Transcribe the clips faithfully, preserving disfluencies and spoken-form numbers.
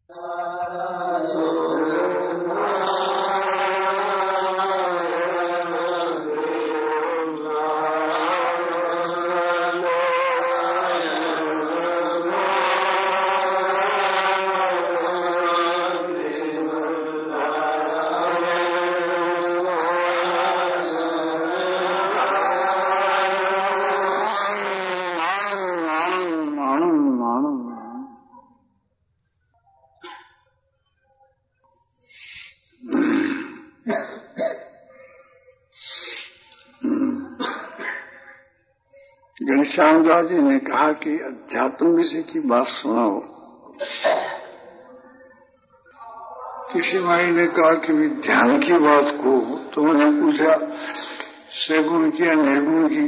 घनश्यामदास जी ने कहा कि अध्यात्म विषय की बात सुनाओ। किसी माई ने कहा कि भी ध्यान की बात को, तो मैंने पूछा सगुण की या निर्गुण की।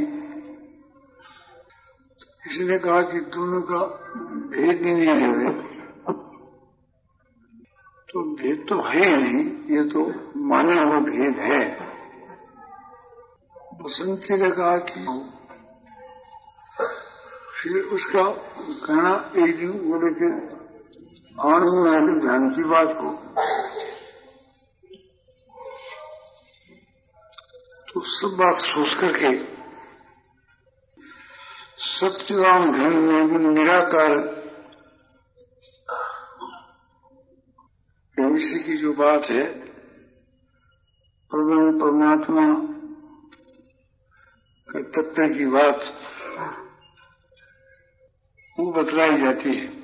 किसी ने कहा कि दोनों का भेद ही नहीं है। तो भेद तो है नहीं, ये तो माना हुआ भेद है। बसंती ने कहा कि फिर उसका कहना एक दिन बोले कि आनंद में ध्यान की बात को, तो सब बात सोच करके सत्यवान धन में निराकार भविष्य की जो बात है, परम परमात्मा का तत्व की बात वो बतलाई जाती है।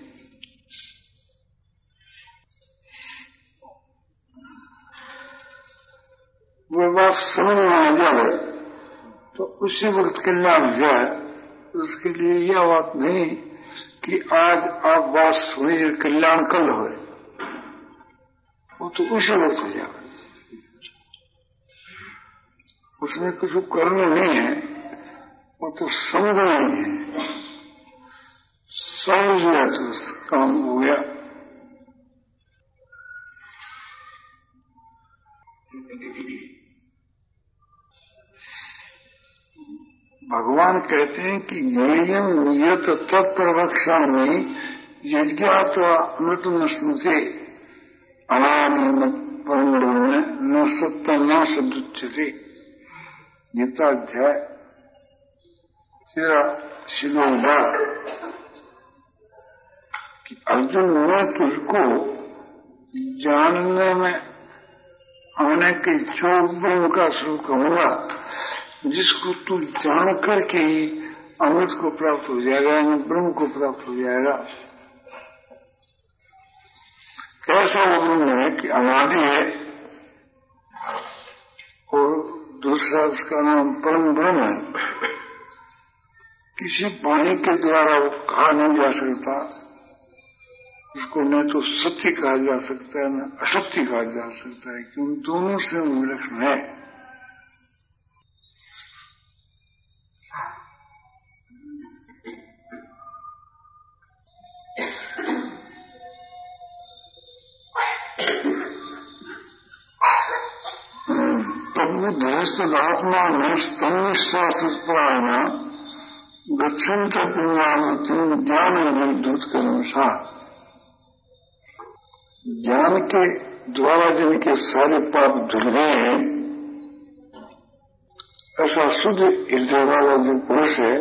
वो बात समझ में आ जाए तो उसी वक्त कल्याण हो जाए। उसके लिए यह बात नहीं कि आज आप बात सुनिए कल्याण कल हो, वो तो उसी वक्त हो जाए। उसमें कुछ करना नहीं है, वो तो समझना ही है। समझ लिया तो काम हो गया। भगवान कहते हैं कि ज्ञेयं नियत तत्प्रवक्ष्यामि यज्ञात्वा अमृतं स्मृते अनादिमत् परमब्रह्म न सत्यं न सदुच्यते। गीताध्याय तेरा शिलोक कि अर्जुन मैं तुझको जानने में आने के जो ब्रह्म का स्वरूप कहूंगा, जिसको तू जान करके ही अमृत को प्राप्त हो जाएगा, यानी ब्रह्म को प्राप्त हो जाएगा। कैसा वो ब्रह्म है कि अनादि है और दूसरा उसका नाम परम ब्रह्म है। किसी वाणी के द्वारा वो कहा नहीं जा सकता। उसको न तो सत्य कहा जा सकता है, न असत्य कहा जा सकता है, कि उन दोनों से विलक्षण है। तद्विधेस्तदात्मा में स्तन्निश्वासप्रायण गच्छन्त पुण्यावृत्तिं ज्ञान विद्युत कर्मशः। ज्ञान के द्वारा जिनके सारे पाप धुल गए हैं, ऐसा शुद्ध हृदय वाला जो पुरुष है,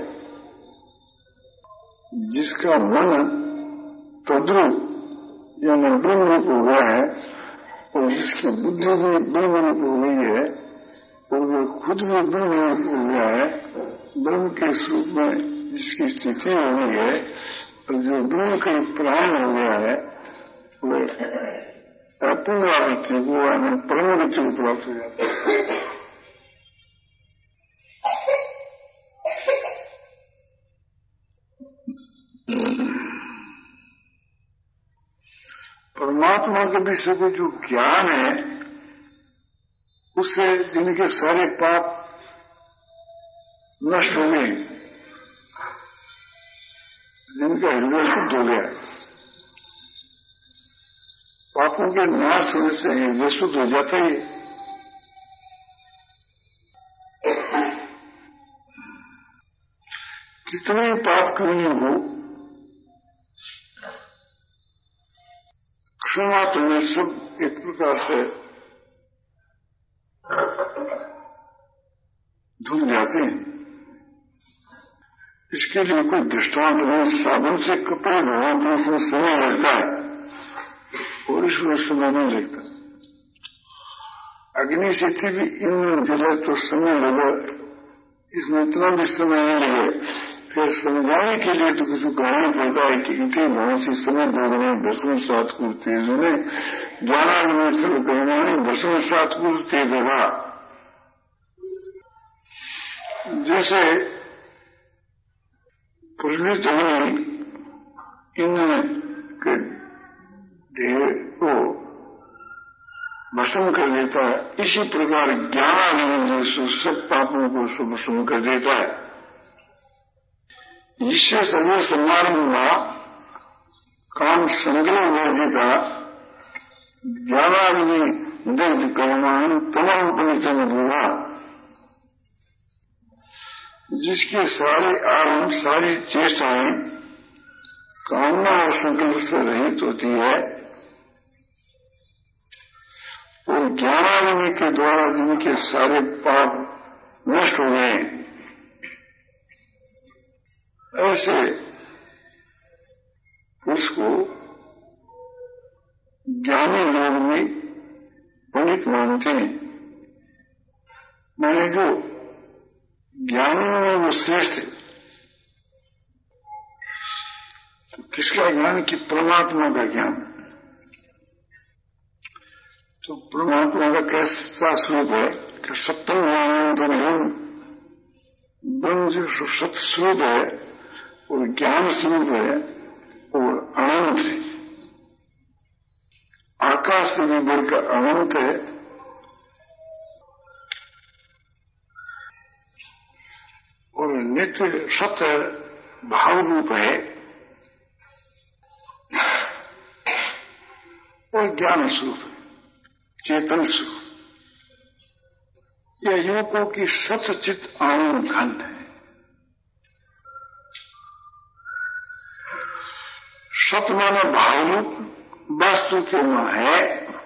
जिसका मन तद्रुप यानी ब्रह्म रूप हो गया है और जिसकी बुद्धि भी ब्रह्म रूप हो गई है और वो खुद भी ब्रह्म रूप हो गया है, ब्रह्म के स्वरूप में जिसकी स्थिति हो गई है और जो ब्रह्म का प्राण हो गया है, वो पुनरावृत्ति वो हमें परमगति को प्राप्त हो जाता है। परमात्मा के विषय को जो ज्ञान है, उससे जिनके सारे पाप नष्ट हो गए, जिनका हृदय शुद्ध हो गया। पापों के नाश होने से हृदय शुद्ध हो जाता है। कितने पाप क्यों नहीं हो, क्षण मात्र में सब एक प्रकार से धुल जाते हैं। इसके लिए कोई दृष्टांत नहीं। साबुन से कपड़े धोना तो उसमें समय लगता है और इसमें समय नहीं लगता। अग्नि से भी ईंधन जले तो समय लगे, इसमें इतना भी समय नहीं लगे। फिर समझाने के लिए तो कुछ कहना पड़ता है कि इतने बहुत सी समय दो दिन भस्म सात कुल तेज ने ग्यारह दिन सब कहना है भस्म सात कुल तेज होगा। जैसे प्रज्वलित होने ईंधन के देह को भस्म कर देता है, इसी प्रकार ग्यारह दिन जो सब पापों को भस्म कर देता है। इससे सर्व समारंभ काम संग्रह वर्जिता ज्ञानाग्नि दग्ध कर्मान तमाम पुनितम हुआ, जिसके सारे आरंभ सारी चेष्टाएं कामना और संकल्प से रहित होती है और ज्ञानाग्नि के द्वारा जिनके सारे पाप नष्ट हो गए, ऐसे उसको ज्ञानी लोग में पंडित मानते हैं। मैंने जो ज्ञानी में वो श्रेष्ठ, तो किसका ज्ञान कि परमात्मा का ज्ञान। तो परमात्मा का कैसा स्वरूप है कि सप्तम ज्ञान तो नहीं, ब्रह्म जो सत स्वरूप है और ज्ञान स्वरूप है और अनंत है, आकाश से भी बढ़कर अनंत है और नित्य सत्य भाव रूप है और ज्ञान स्वरूप है, चेतन स्वरूप। यह युवकों की सतचित आनंद खंड है। सत माना भावरूप वास्तु के न है।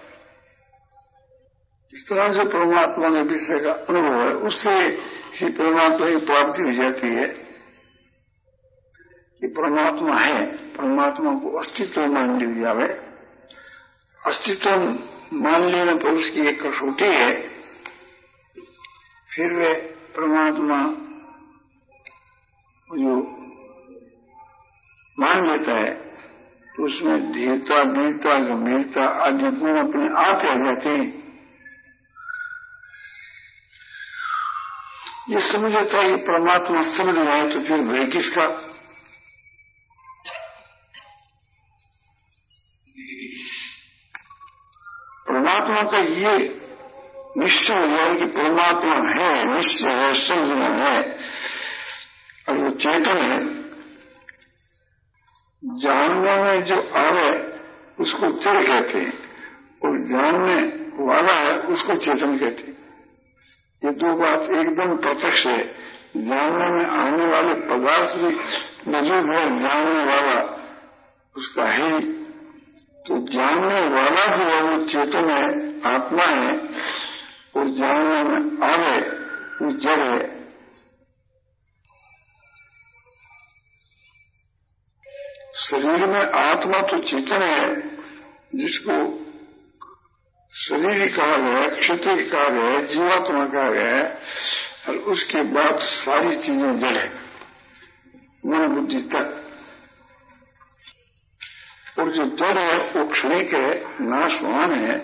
इस तरह से परमात्मा ने विषय का अनुभव है, उससे ही परमात्मा की प्राप्ति हो जाती है कि परमात्मा है। परमात्मा को अस्तित्व मान लिया जावे। अस्तित्व मान लेने पर उसकी एक कसौटी है, फिर वे परमात्मा जो मान लेता है तो उसमें धीरता, वीरता, गंभीरता आदि गुण अपने आप आ जाते हैं। ये समझ लेता है कि परमात्मा समझ जाए तो फिर भय किसका। परमात्मा का ये निश्चय हो जाए कि परमात्मा है, निश्चय है, समझना है और वो चेतन है। जानने में जो आवे उसको चर कहते हैं और जानने वाला है उसको चेतन कहते हैं। ये दो बात एकदम प्रत्यक्ष है। जानने में आने वाले पदार्थ भी मौजूद है, जानने वाला उसका है। तो जानने वाला जो है वो चेतन है, आत्मा है और जानने में आवे वो जड़ है। शरीर में आत्मा तो चेतन है, जिसको शरीर कहा गया, क्षत्रिय कहा गया, जीवात्मा कहा गया है, और उसके बाद सारी चीजें जड़ है, मन बुद्धि तक। और जो जड़ है वो क्षणिक है, नाशवान है।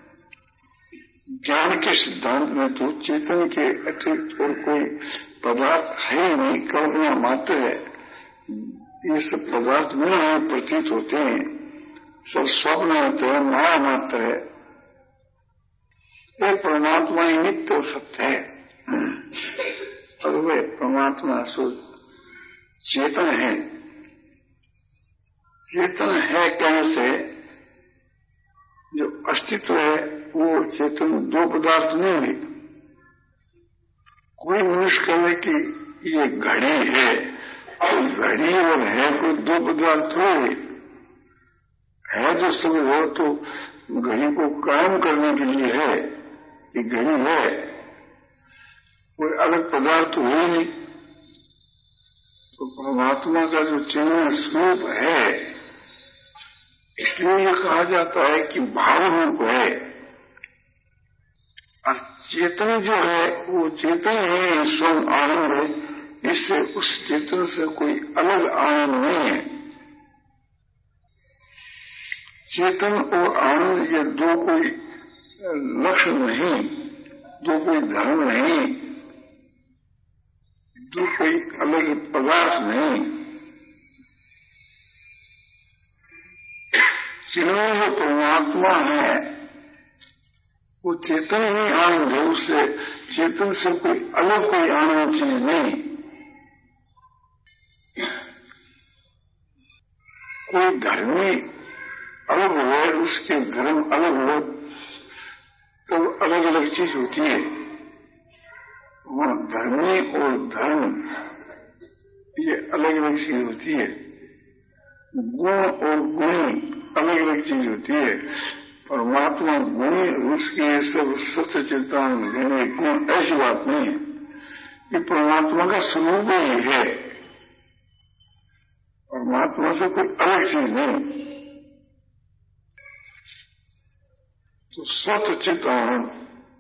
ज्ञान के सिद्धांत में तो चेतन के अतिरिक्त और कोई पदार्थ है नहीं, कल्पना मात्र है। ये सब पदार्थ में हमें प्रतीत होते हैं, सब स्वप्न होते हैं, माया मात्र है। एक परमात्मा ही नित्य और सत्य है और वे परमात्मा सो चेतन है। चेतन है कहने से जो अस्तित्व है वो चेतन दो पदार्थ नहीं है। कोई मनुष्य कहे कि ये घड़ी है, तो घड़ी और है कोई दो पदार्थ थोड़े। है जो सब वो तो घड़ी को कायम करने के लिए है कि घड़ी है, कोई अलग पदार्थ तो है नहीं। तो परमात्मा का जो चिन्ह स्वरूप है, इसलिए ये कहा जाता है कि भाव रूप है। और चेतन जो है वो चेतन है, स्वयं आनंद है, इससे उस चेतन से कोई अलग आनंद नहीं है। चेतन और आनंद ये दो कोई लक्ष्य नहीं, दो कोई धर्म नहीं, दो कोई अलग पदार्थ नहीं। जिनमें जो परमात्मा है वो चेतन ही आनंद है, उससे चेतन से कोई अलग कोई आनंद चीज नहीं। कोई धर्मी अलग हो, उसके धर्म अलग हो, तो अलग अलग चीज होती है। वह धर्मी और धर्म ये अलग अलग चीज होती है। गुण और गुणी अलग अलग चीज होती है। परमात्मा गुणी, उसके सब सत्य चिंतन गुण, ऐसी बात नहीं है। ये परमात्मा का स्वरूप ही है, परमात्मा से कोई अलग चीज नहीं। तो सत्य चिंतन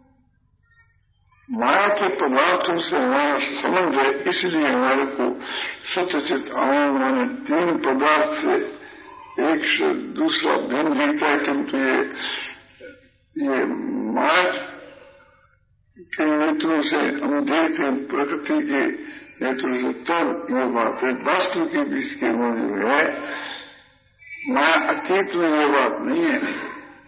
माया के पदार्थों से हमारा संबंध है, इसलिए हमारे को सत्यचित आनंद माने तीन पदार्थ से एक से दूसरा भिन्न दिखता है। किंतु ये ये माया के नेत्रों से हम देखते हैं, प्रकृति के नेत्रों से, तब ये बात है। वास्तु के बीच के वो जो है माया अतीत में ये बात नहीं है।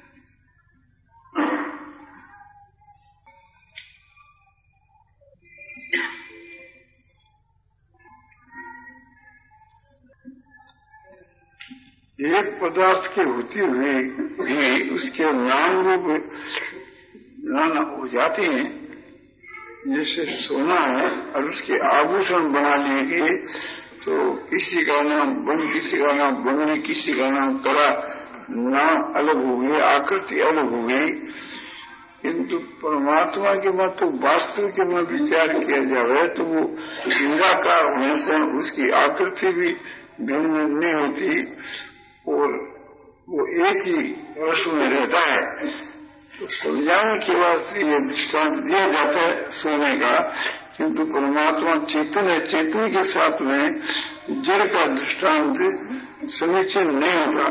एक पदार्थ के होते हुए भी उसके नाम रूप नाना हो जाते हैं। जैसे सोना है और उसके आभूषण बना लिए गए, तो किसी का नाम बन, किसी का नाम बंगली, किसी का नाम कड़ा, नाम अलग हो गए, आकृति अलग हो गई। किंतु परमात्मा के मत तो वास्तव के में विचार किया जाए तो वो निराकार होने से उसकी आकृति भी भिन्न नहीं होती और वो एक ही रस में रहता है। तो समझाने के बाद ये दृष्टांत दिया जाता है सोने का, किंतु परमात्मा चेतन है, चेतन के साथ में जड़ का दृष्टांत समीचीन नहीं होता।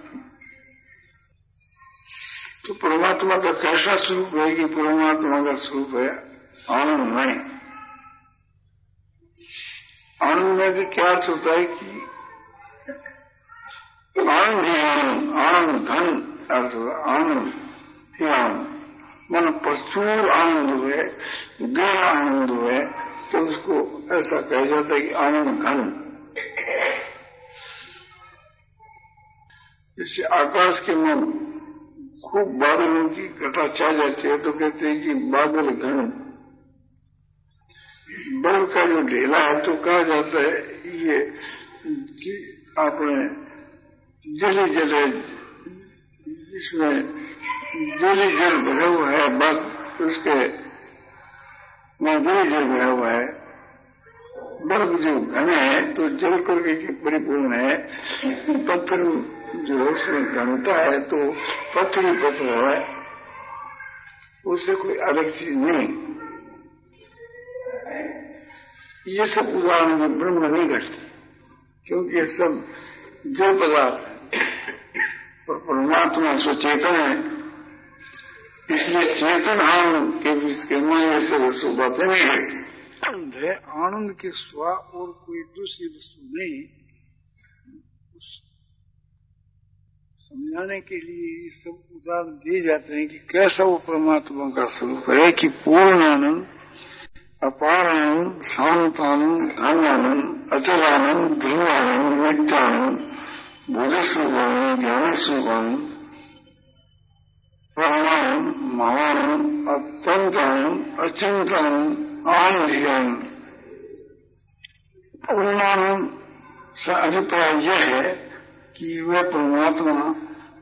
तो परमात्मा का कैसा स्वरूप है कि परमात्मा का स्वरूप है आनंद नहीं। आनंद में भी क्या अर्थ होता है कि आनंद ही आनंद, आनंद धन अर्थ होगा, आनंद ही आनंद, मन प्रचुर आनंद हुए, गहरा आनंद हुए, तो उसको ऐसा कहा जाता है कि आनंद घन। जैसे आकाश के में खूब बादलों की घटा छा जाती है तो कहते हैं कि बादल घन। बर्फ का जो ढेला है तो कहा जाता है ये कि आपने जल जल इसमें जल जल भरा हुआ है, बर्फ उसके में जल जल भरा हुआ है। बर्फ जो घन है तो जल करके परिपूर्ण है। पत्थर जो उसमें घनता है तो पत्थर ही पत्थर है, उससे कोई अलग चीज नहीं। ये सब उदाहरण में ब्रह्म नहीं घटते, क्योंकि ये सब जल पदार्थ है और परमात्मा स्वचेतन है, इसलिए चेतन आनंद के बीच के में ये सब वस्तु बातें नहीं घटती। आनंद है, आनंद के स्वा और कोई दूसरी वस्तु नहीं। समझाने के लिए ये सब उदाहरण दिए जाते हैं कि कैसा वो परमात्मा का स्वरूप है कि पूर्ण आनंद, अपार आनंद, शांत आनंद, धन आनंद, अचल आनंद, ध्रुव आनंद, नित्यानंद, बोधस्वरूप आनंद, ज्ञान स्वरूप आनंद, परमानंद, महानंद, अत्यंत आनंद, अचिंत आनंद, आनंद ही आनंद। पूर्णानंद से अभिप्राय यह है कि वह परमात्मा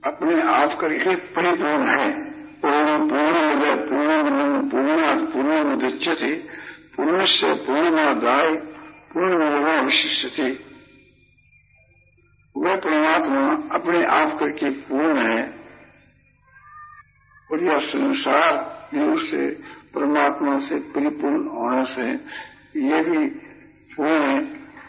अपने आप करके परिपूर्ण है। पूर्ण पूर्ण पूर्ण पूर्णात् पूर्णमुदच्यते पूर्णस्य पूर्णमादाय पूर्णमेव अवशिष्यते। वह परमात्मा अपने आप करके पूर्ण है और यह संसार भी उससे परमात्मा से परिपूर्ण होने से ये भी पूर्ण है,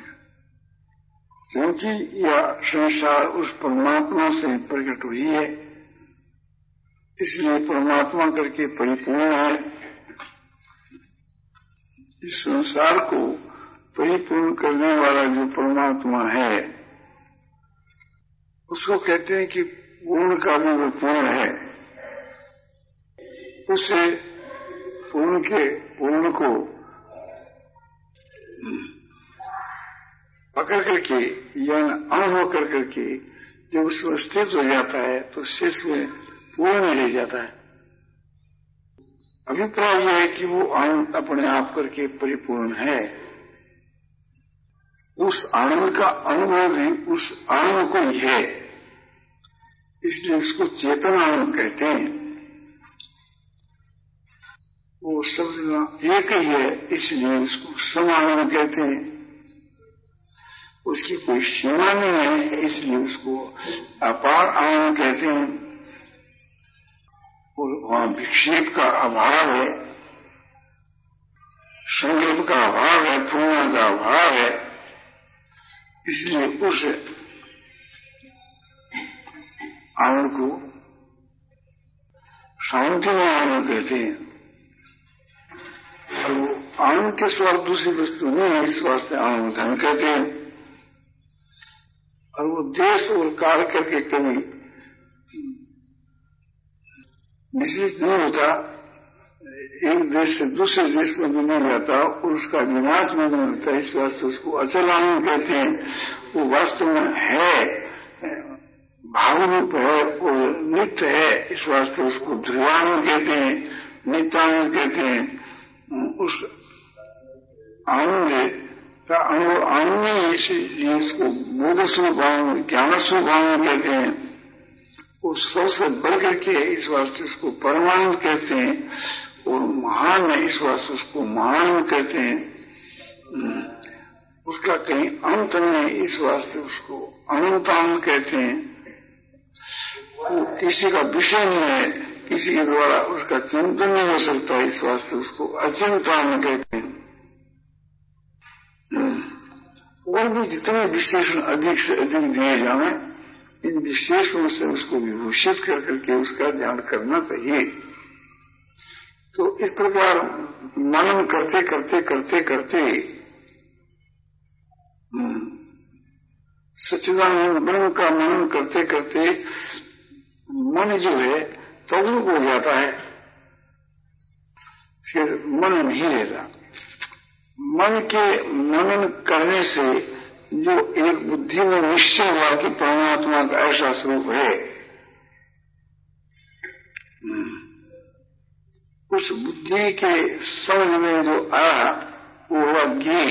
क्योंकि यह संसार उस परमात्मा से प्रकट हुई है, इसलिए परमात्मा करके परिपूर्ण है। इस संसार को परिपूर्ण करने वाला जो परमात्मा है उसको कहते हैं कि पूर्ण का भी वो पूर्ण है। उसे पूर्ण के पूर्ण को पकड़ करके या अनुभव कर करके जब उसमें स्थित हो जाता है तो शेष में पूर्ण ले जाता है। अभिप्राय यह है कि वो आनंद अपने आप करके परिपूर्ण है। उस आनंद का अनुभव भी उस आनंद को ही है, इसलिए उसको चेतन आनंद कहते हैं। वो शब्द एक ही है, इसलिए उसको समानंद कहते हैं। उसकी कोई सीमा नहीं है, इसलिए उसको अपार आनंद कहते हैं। और वहां विक्षेप का अभाव है, संकल्प का अभाव है, पूर्ण का अभाव है, इसलिए उस आनंद को शांति में आनंद कहते हैं। और वो आनंद के स्वाद दूसरी वस्तु नहीं है, इस वास्ते आनंद धन कहते हैं। और वो देश और काल करके कभी निश्चित नहीं होता, एक देश से दूसरे देश में भी नहीं जाता और उसका विनाश में नहीं होता, इस वास्ते उसको अचल आनंद कहते हैं। वो वास्तव में है, भावरूप है और नित्य है, इस वास्ते उसको ध्रुवानंद कहते हैं, नित्यानंद कहते हैं। उस आनंद का अनुभव आनंद है, इसलिए उसको बोध स्वरूप आनंद, ज्ञान स्वरूप आनंद कहते हैं। वो सबसे बढ़ करके इस वास्ते उसको परमानंद कहते हैं और महान है, इस वास्ते उसको महानंद कहते हैं। उसका कहीं अंत नहीं, इस वास्ते उसको अनंतानंद कहते हैं। वो किसी का विषय नहीं है, किसी के द्वारा उसका चिंतन नहीं हो सकता, इस वास्ते उसको अचिंतानंद कहते हैं। और भी जितने विशेषण अधिक से अधिक दिए जाए, इन विशेषणों से उसको विभूषित कर करके उसका ध्यान करना चाहिए। तो इस प्रकार मनन करते करते करते करते सच्चिदानंद ब्रह्म का मनन करते करते मन जो है तद्रूप हो जाता है, फिर मन नहीं रहता। मन के मनन करने से जो एक बुद्धि में निश्चय हुआ कि परमात्मा का ऐसा स्वरूप है, उस बुद्धि के समझ में जो आया वो हुआ ज्ञेय।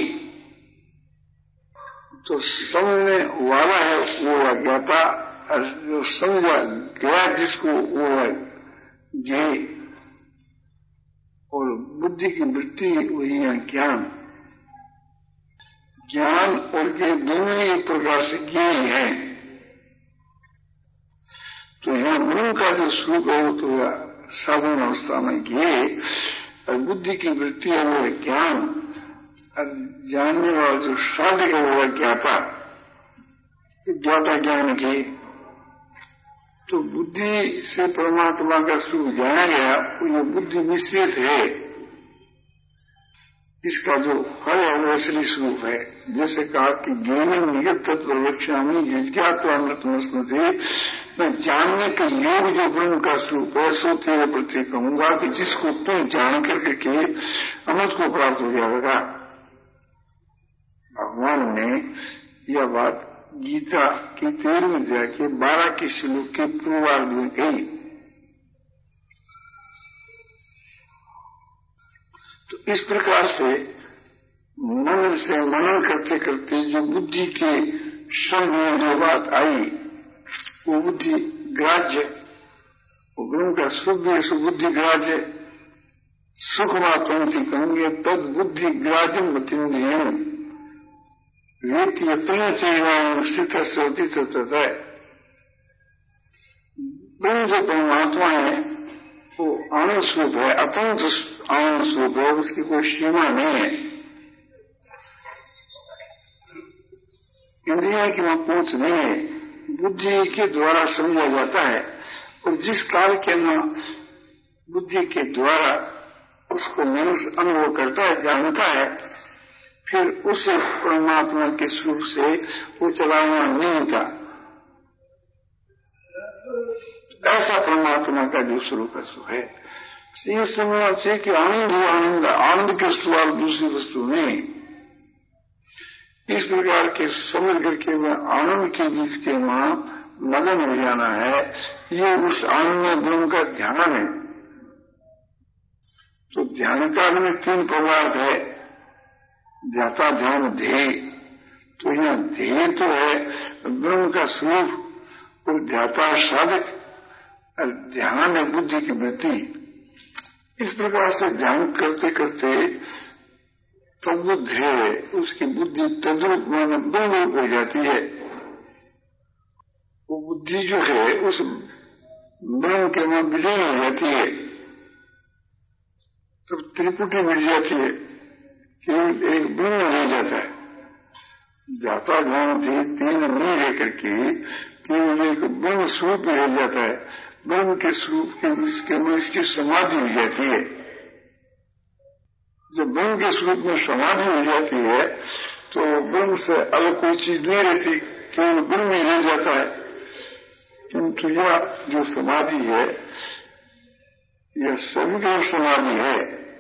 तो समझने वाला है वो हुआ ज्ञाता, और जो समझा गया जिसको वो है ज्ञेय। और बुद्धि की वृत्ति वही है ज्ञान। ज्ञान और के दोनों एक प्रकार से ज्ञेय है। तो यहां गुरु का जो स्वरूप है वो तो साधन अवस्था में ज्ञेय, और बुद्धि की वृत्ति है वो है ज्ञान, और जानने वाला जो साधक है वो है ज्ञाता, ज्ञाता ज्ञान की। तो बुद्धि से परमात्मा का स्वरूप जाना गया, तो ये बुद्धि मिश्रित है, इसका जो फल है वो असली स्वरूप है। जैसे कहा कि ज्ञान निगत तत्व वक्ष्यामि जिज्ञात्वा अमृतमस्मृति, मैं जानने के योग जो ब्रह्म का स्वरूप है सो तेरे प्रति कहूंगा कि जिसको तुम जान करके के अमृत को प्राप्त हो जाएगा। भगवान ने यह बात गीता की तेरहवीं अध्याय के बारह के श्लोक के पूर्वार्ध में कही। तो इस प्रकार से मन से मनन करते करते जो बुद्धि के समझ में जो बात आई वो बुद्धि ग्राह्य, वो ब्रह्म का स्वरूप भी सुबुद्धि ग्राह्य। सुख मात्रम कहेंगे तद बुद्धि ग्राह्यम मतिन्द्रियम वेति अपना चेहरा स्थित होती तथा है। ब्रह्म जो परमात्मा है वो आनंद स्वरूप है, अत्यंत आनंद स्वरूप है, उसकी कोई सीमा नहीं है। इंद्रिया की वहां पहुंच नहीं है, बुद्धि के द्वारा समझा जाता है। और जिस काल के न बुद्धि के द्वारा उसको मनुष्य अनुभव करता है, जानता है, फिर उस परमात्मा के स्वरूप से वो चलाना नहीं था। ऐसा परमात्मा का जो स्वरूप है सो है। ये समझना चाहिए कि आनंद ही आनंद, आनंद के सिवा दूसरी वस्तु नहीं। इस प्रकार के समझ करके मैं आनंद के बीच के वहां मगन हो जाना है, ये उस आनंद ब्रह्म का ध्यान है। तो ध्यान काल में तीन पदार्थ है, ध्याता ध्यान ध्येय। तो यहाँ ध्येय तो है ब्रह्म का स्वरूप और ध्याता साधक, और ध्यान है बुद्धि की वृत्ति। इस प्रकार से ध्यान करते करते तद्बुद्ध है, उसकी बुद्धि तद्रूप माने ब्रह्म हो जाती है। वो बुद्धि जो है उस ब्रह्म के वहां विलीन हो जाती है, तब त्रिपुटी मिल जाती है, केवल एक ब्रह्म रह जाता है। जाता ध्यान थे तीन नहीं रह करके केवल एक ब्रह्म स्वरूप रह जाता है। ब्रह्म के स्वरूप के उसके में इसकी समाधि हो जाती है। जब ब्रह्म के स्वरूप में समाधि हो जाती है तो ब्रह्म से अलग कोई चीज नहीं रहती, केवल ब्रह्म ही रह जाता है। किंतु यह जो समाधि है यह सविग्रह समाधि है।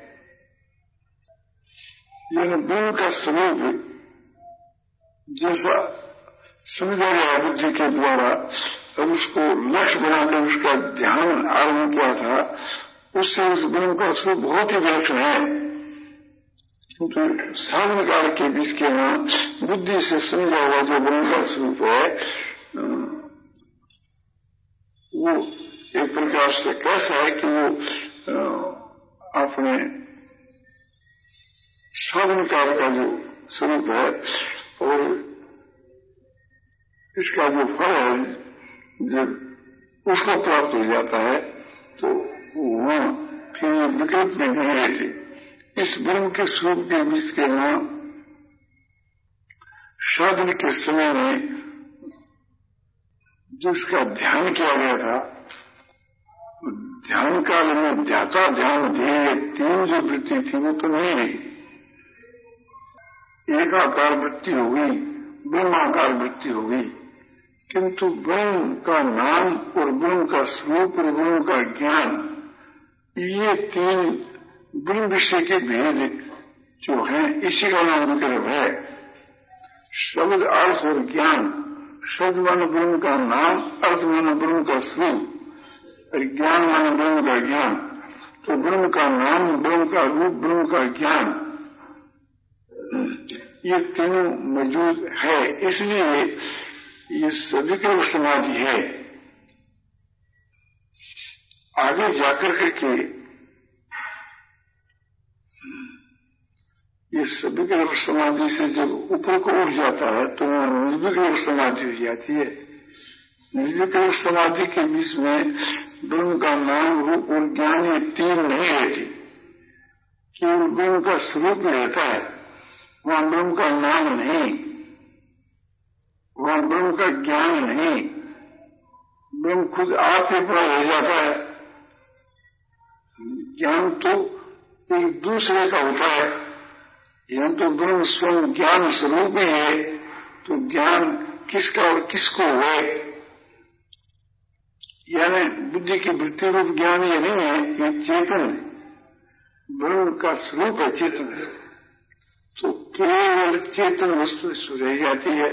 यह ब्रह्म का स्वरूप जैसा समझा गया बुद्धि के द्वारा, और उसको लक्ष्य बनाकर उसका ध्यान आरंभ किया था, उससे उस ब्रह्म का स्वरूप बहुत ही विलक्षण है। क्योंकि साधन काल के बीच के वहां बुद्धि से समझा हुआ जो ब्रह्म का स्वरूप है वो एक प्रकार से कैसा है कि वो अपने साधन काल का जो स्वरूप है और इसका जो फल है जब उसको प्राप्त हो जाता है तो वहां फिर विकल्प में नहीं रहती। इस ब्रह्म के स्वरूप के बीच के वहां साधन के समय में जो इसका ध्यान किया गया था, ध्यान काल में ध्याता ध्यान ध्येय तीन जो वृत्ति थी वो तो नहीं रही। एकाकार वृत्ति हो गई, ब्रह्माकार वृत्ति हो गई, किंतु ब्रह्म का नाम और ब्रह्म का स्वरूप और ब्रह्म का ज्ञान, ये तीन ब्रह्म विषय के भेद जो है इसी का नाम विकल्प है। शब्द अर्थ और ज्ञान, शब्द माने ब्रह्म का नाम, अर्थ माने ब्रह्म का स्वरूप और ज्ञान माने ब्रह्म का ज्ञान। तो ब्रह्म का नाम, ब्रह्म का रूप, ब्रह्म का ज्ञान, ये तीनों मौजूद है, इसलिए ये सविकल्प समाधि है। आगे जाकर करके ये सविकल्प समाधि से जब ऊपर को उठ जाता है तो निर्विकल्प समाधि हो जाती है। निर्विकल्प समाधि के बीच में ब्रह्म का नाम, रूप और ज्ञान ये तीन नहीं रहती, केवल ब्रह्म का स्वरूप रहता है। वहां ब्रह्म का नाम नहीं, वहां ब्रह्म का ज्ञान नहीं, ब्रह्म खुद आप ही बड़ा हो जाता है। ज्ञान तो एक दूसरे का होता है, यह तो ब्रह्म स्वयं ज्ञान स्वरूप ही है। तो ज्ञान किसका और किसको है, यानी बुद्धि की वृत्ति रूप ज्ञान ये नहीं है, ये चेतन है, ब्रह्म का स्वरूप है चेतन है। तो केवल चेतन वस्तु रह जाती है।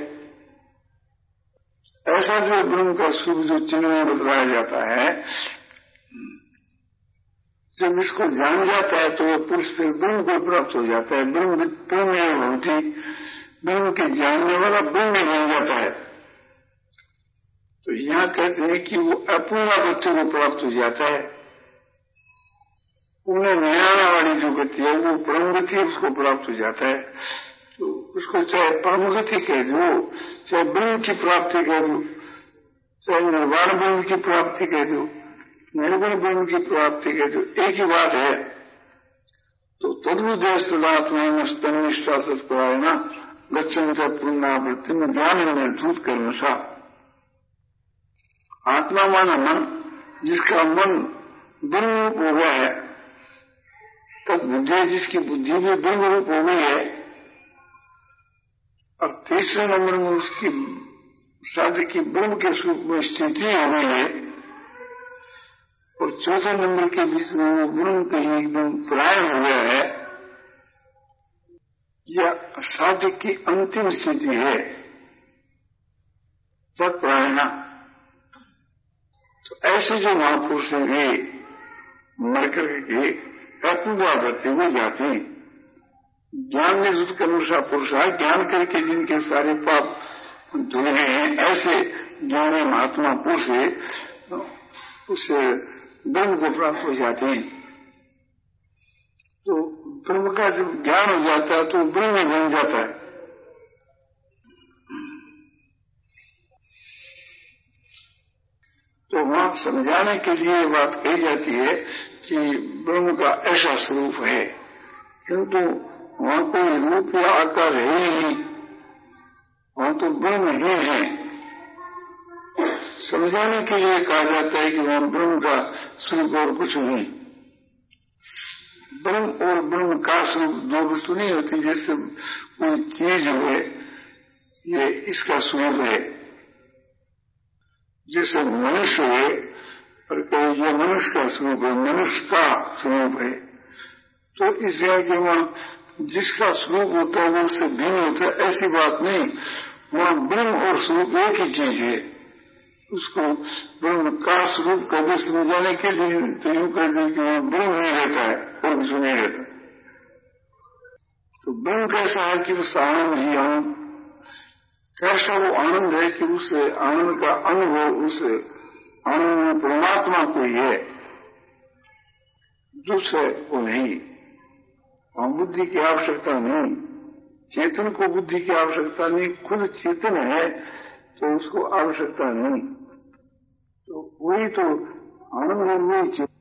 ऐसा जो ब्रह्म का स्वरूप जो चिन्ह में बतलाया जाता है, जब इसको जान जाता है तो वह पुरुष फिर ब्रह्म को प्राप्त हो जाता है। ब्रह्म ब्रह्म होती, ब्रह्म के जानने वाला ब्रह्म बन जाता है। तो यहां कहते हैं कि वो अपूर्णा गति को प्राप्त हो जाता है। पूर्ण न्याय वाली जो गति है वो परम गति उसको प्राप्त हो जाता है। तो उसको चाहे परम गति कह दो, चाहे ब्रह्म की प्राप्ति कह दो, चाहे निर्वाण ब्रह्म की प्राप्ति कह दो, निर्गुण ब्रह्म की प्राप्ति कह दो, एक ही बात है। तो तद्वदेश तदात्मा स्तनिष्ठा सत्परायण गच्छन्त पुनरावृत्ति में ज्ञान निर्धूत कर्मशा। आत्मा माना मन, जिसका मन ब्रह्म रूप हो गया है, तब बुद्धि जिसकी बुद्धि भी ब्रह्म रूप हो गई है, और तीसरे नंबर में उसकी साधक की ब्रह्म के स्वरूप में स्थिति हो गई है, और चौथे नंबर के बीच में वो ब्रह्म कहीं एकदम प्राय हो गया है, या साधक की अंतिम स्थिति है तत्प्रायणा। तो ऐसे जो महापुरुष हैं मरकर के अपूर्वावृत्ति हो जाते हैं। ज्ञान निवृत्त कर्मशा पुरुषा, ज्ञान करके जिनके सारे पाप धुए हैं, ऐसे ज्ञानी महात्मा पुरुष उसे ब्रह्म को प्राप्त हो जाते हैं। तो ब्रह्म का जब ज्ञान हो जाता है तो ब्रह्म बन जाता है। तो वहां समझाने के लिए बात कही जाती है कि ब्रह्म का ऐसा स्वरूप है, किंतु वहां कोई रूप या आकार है ही नहीं, वहां तो ब्रह्म ही है। समझाने के लिए कहा जाता है कि वहां ब्रह्म का स्वरूप और कुछ नहीं। ब्रह्म और ब्रह्म का स्वरूप दो वस्तु नहीं होती। जैसे कोई चीज है, ये इसका स्वरूप है, जैसे मनुष्य है और कहीं ये मनुष्य का स्वरूप है, मनुष्य का स्वरूप है। तो इस जगह के वहां जिसका स्वरूप होता है वो उससे भिन्न होता है, ऐसी बात नहीं। वहां ब्रह्म और स्वरूप एक ही चीज है। उसको ब्रह्म का स्वरूप कभी समझाने के लिए तो यूं कर दें कि वहां ब्रह्म नहीं रहता है और कुछ नहीं रहता। तो ब्रह्म कैसा है कि उस आनंद ही आनंद, कैसा वो आनंद है कि उस आनंद का अनुभव, उस आनंद में परमात्मा कोई है, दूसरे वो नहीं। वहां बुद्धि की आवश्यकता नहीं, चेतन को बुद्धि की आवश्यकता नहीं, खुद चेतन है तो उसको आवश्यकता नहीं। तो वही तो आनंद है, वही चेतन।